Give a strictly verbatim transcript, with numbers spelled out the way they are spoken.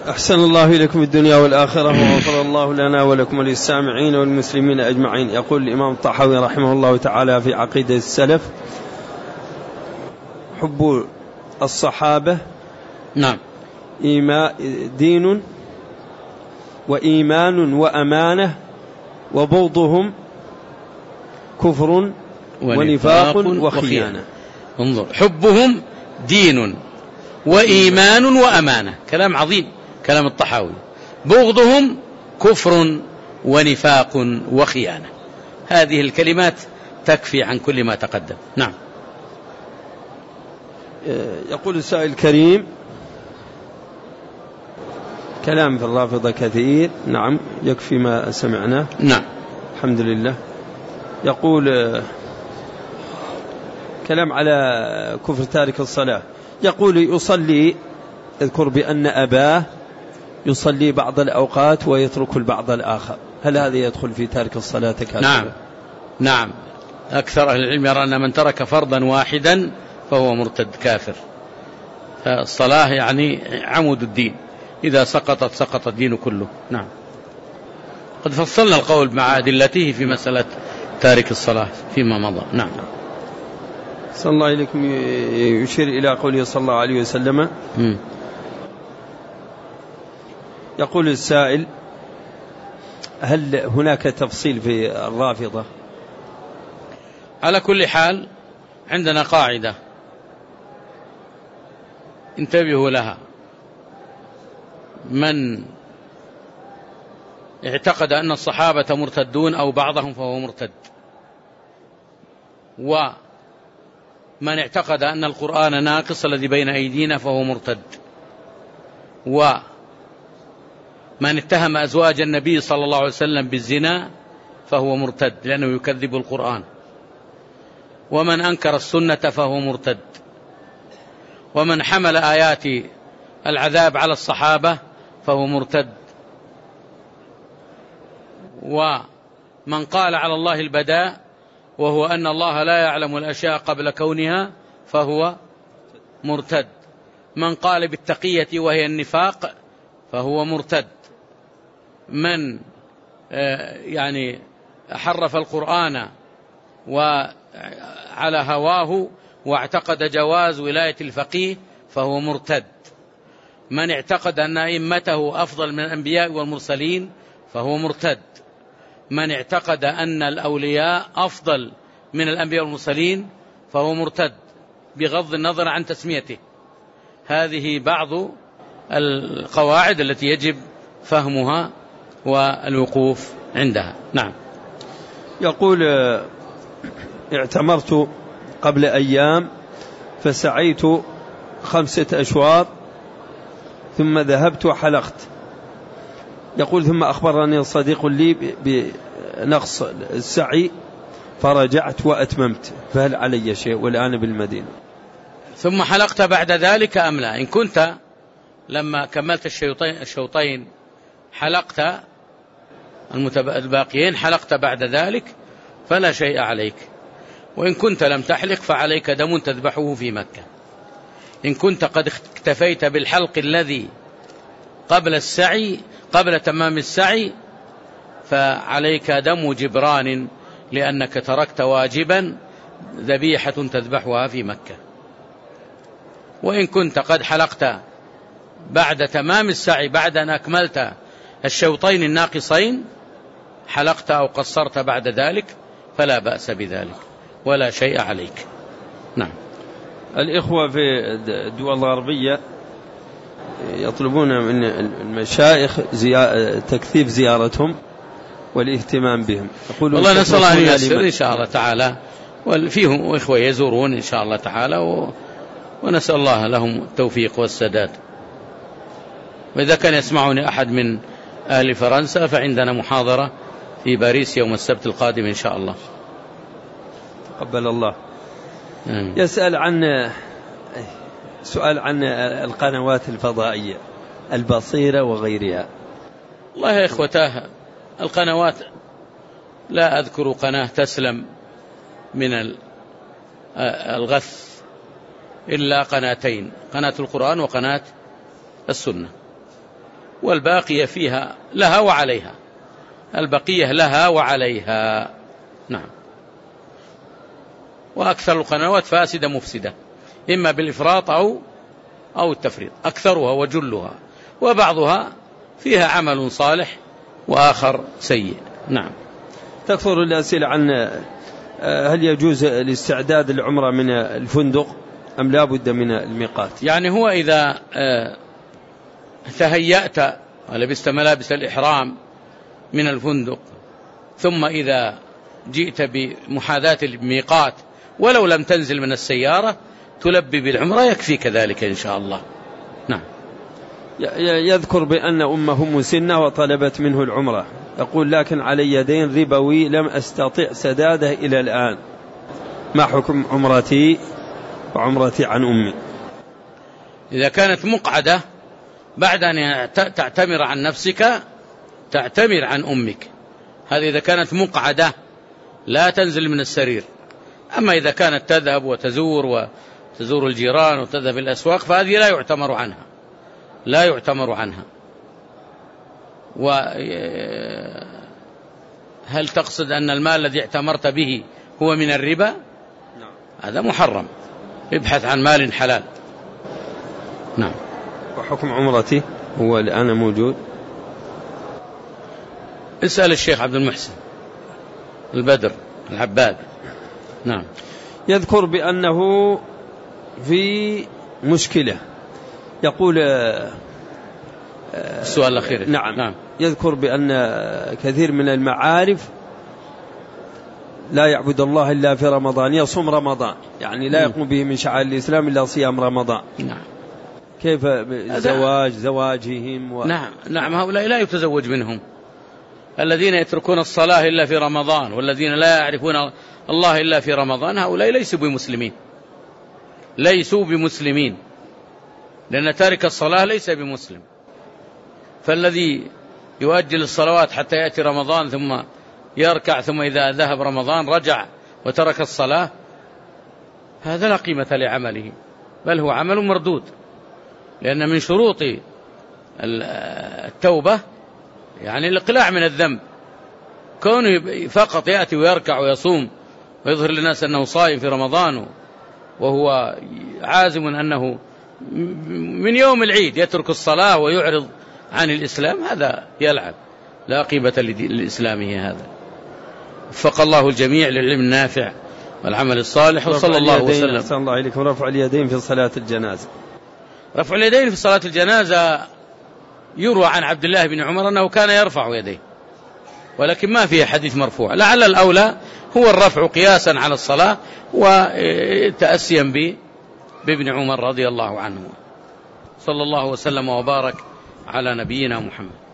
أحسن الله إليكم الدنيا والآخرة، وغفر الله لنا ولكم وللسامعين والمسلمين أجمعين. يقول الإمام الطحاوي رحمه الله تعالى في عقيدة السلف: حب الصحابة نعم دين وإيمان وأمانة، وبغضهم كفر ونفاق وخيانة. انظر، حبهم دين وإيمان وأمانة، كلام عظيم كلام الطحاوي. بغضهم كفر ونفاق وخيانة. هذه الكلمات تكفي عن كل ما تقدم. نعم. يقول السائل الكريم: كلام في الرافضة كثير. نعم، يكفي ما سمعناه. نعم، الحمد لله. يقول كلام على كفر تارك الصلاة. يقول: يصلي، يذكر بأن أباه يصلي بعض الأوقات ويترك البعض الآخر، هل هذا يدخل في تارك الصلاة كافر؟ نعم نعم، أكثر أهل العلم يرى أن من ترك فرضا واحدا فهو مرتد كافر. الصلاة يعني عمود الدين، إذا سقطت سقط الدين كله. نعم. قد فصلنا القول مع أدلته في مسألة تارك الصلاة فيما مضى. نعم. صلى الله عليكم. يشير إلى قوله صلى الله عليه وسلم. م. يقول السائل: هل هناك تفصيل في الرافضة؟ على كل حال عندنا قاعدة انتبهوا لها: من اعتقد أن الصحابة مرتدون أو بعضهم فهو مرتد، ومن اعتقد أن القرآن ناقص الذي بين أيدينا فهو مرتد، ومن اتهم أزواج النبي صلى الله عليه وسلم بالزنا فهو مرتد لأنه يكذب القرآن، ومن أنكر السنة فهو مرتد، ومن حمل آيات العذاب على الصحابة فهو مرتد، ومن قال على الله البداء وهو أن الله لا يعلم الأشياء قبل كونها فهو مرتد، من قال بالتقية وهي النفاق فهو مرتد، من يعني حرف القرآن وعلى هواه واعتقد جواز ولاية الفقيه فهو مرتد، من اعتقد أن أئمته أفضل من الأنبياء والمرسلين فهو مرتد، من اعتقد أن الأولياء أفضل من الأنبياء والمرسلين فهو مرتد بغض النظر عن تسميته. هذه بعض القواعد التي يجب فهمها والوقوف عندها. نعم. يقول: اعتمرت قبل أيام فسعيت خمسة أشواط ثم ذهبت وحلقت. يقول: ثم أخبرني صديق لي بنقص السعي فرجعت وأتممت، فهل علي شيء والآن بالمدينة؟ ثم حلقت بعد ذلك أم لا؟ إن كنت لما كملت الشوطين, الشوطين حلقت الباقيين حلقت بعد ذلك فلا شيء عليك، وإن كنت لم تحلق فعليك دم تذبحه في مكة. إن كنت قد اكتفيت بالحلق الذي قبل السعي قبل تمام السعي فعليك دم جبران، لأنك تركت واجبا ذبيحة تذبحها في مكة. وإن كنت قد حلقت بعد تمام السعي بعد أن أكملت الشوطين الناقصين حلقت أو قصرت بعد ذلك فلا بأس بذلك ولا شيء عليك. نعم. الإخوة في الدول الغربية يطلبون من المشايخ زيا... تكثيف زيارتهم والاهتمام بهم. والله نسأل الله أن ييسر إن شاء الله تعالى، وفيهم إخوة يزورون إن شاء الله تعالى، و... ونسأل الله لهم التوفيق والسداد. وإذا كان يسمعني أحد من أهل فرنسا فعندنا محاضرة في باريس يوم السبت القادم إن شاء الله. تقبل الله. آمين. يسأل عن سؤال عن القنوات الفضائية البصيرة وغيرها. والله يا إخوتاه القنوات لا أذكر قناة تسلم من الغث إلا قناتين: قناة القرآن وقناة السنة. والباقية فيها لها وعليها، البقية لها وعليها. نعم. وأكثر القنوات فاسدة مفسدة، إما بالإفراط أو أو التفريط، أكثرها وجلها، وبعضها فيها عمل صالح وآخر سيء. نعم. تكثر الأسئلة عن هل يجوز الاستعداد العمرة من الفندق أم لا بد من الميقات؟ يعني هو إذا تهيأت ولبست ملابس الإحرام من الفندق، ثم إذا جئت بمحاذاة الميقات ولو لم تنزل من السيارة تلبي بالعمرة، يكفي كذلك إن شاء الله. نعم. يذكر بأن أمه مسنة وطلبت منه العمرة، يقول لكن علي دين ربوي لم أستطع سداده إلى الآن، ما حكم عمرتي وعمرتي عن أمي؟ إذا كانت مقعدة بعد أن تعتمر عن نفسك تعتمر عن أمك، هذه إذا كانت مقعدة لا تنزل من السرير. أما إذا كانت تذهب وتزور وتزور الجيران وتذهب الأسواق فهذه لا يعتمر عنها، لا يعتمر عنها. وهل تقصد أن المال الذي اعتمرت به هو من الربا؟ هذا محرم، ابحث عن مال حلال. نعم. وحكم عمرتي هو الآن موجود؟ اسأل الشيخ عبد المحسن البدر العباد. نعم. يذكر بأنه في مشكلة، يقول السؤال الأخير. نعم. نعم. يذكر بأن كثير من المعارف لا يعبد الله إلا في رمضان، يصوم رمضان، يعني لا يقوم به من شعائر الإسلام إلا صيام رمضان. نعم. كيف زواج زواجهم و... نعم. نعم. هؤلاء لا يتزوج منهم، الذين يتركون الصلاة إلا في رمضان والذين لا يعرفون الله إلا في رمضان، هؤلاء ليسوا بمسلمين، ليسوا بمسلمين، لأن تارك الصلاة ليس بمسلم. فالذي يؤجل الصلوات حتى يأتي رمضان ثم يركع، ثم إذا ذهب رمضان رجع وترك الصلاة، هذا لا قيمة لعمله، بل هو عمل مردود. لأن من شروط التوبة يعني الإقلاع من الذنب. كونه فقط يأتي ويركع ويصوم ويظهر للناس أنه صائم في رمضان وهو عازم أنه من يوم العيد يترك الصلاة ويعرض عن الإسلام، هذا يلعب، لا قيمة لإسلامه. هذا وفق الله الجميع للعلم النافع والعمل الصالح، وصلى الله وسلم. صلى الله عليكم. رفع اليدين في صلاة الجنازة. رفع اليدين في صلاة الجنازة يروى عن عبد الله بن عمر أنه كان يرفع يديه، ولكن ما فيه حديث مرفوع. لعل الأولى هو الرفع قياسا على الصلاة وتأسيا بابن عمر رضي الله عنه. صلى الله وسلم وبارك على نبينا محمد.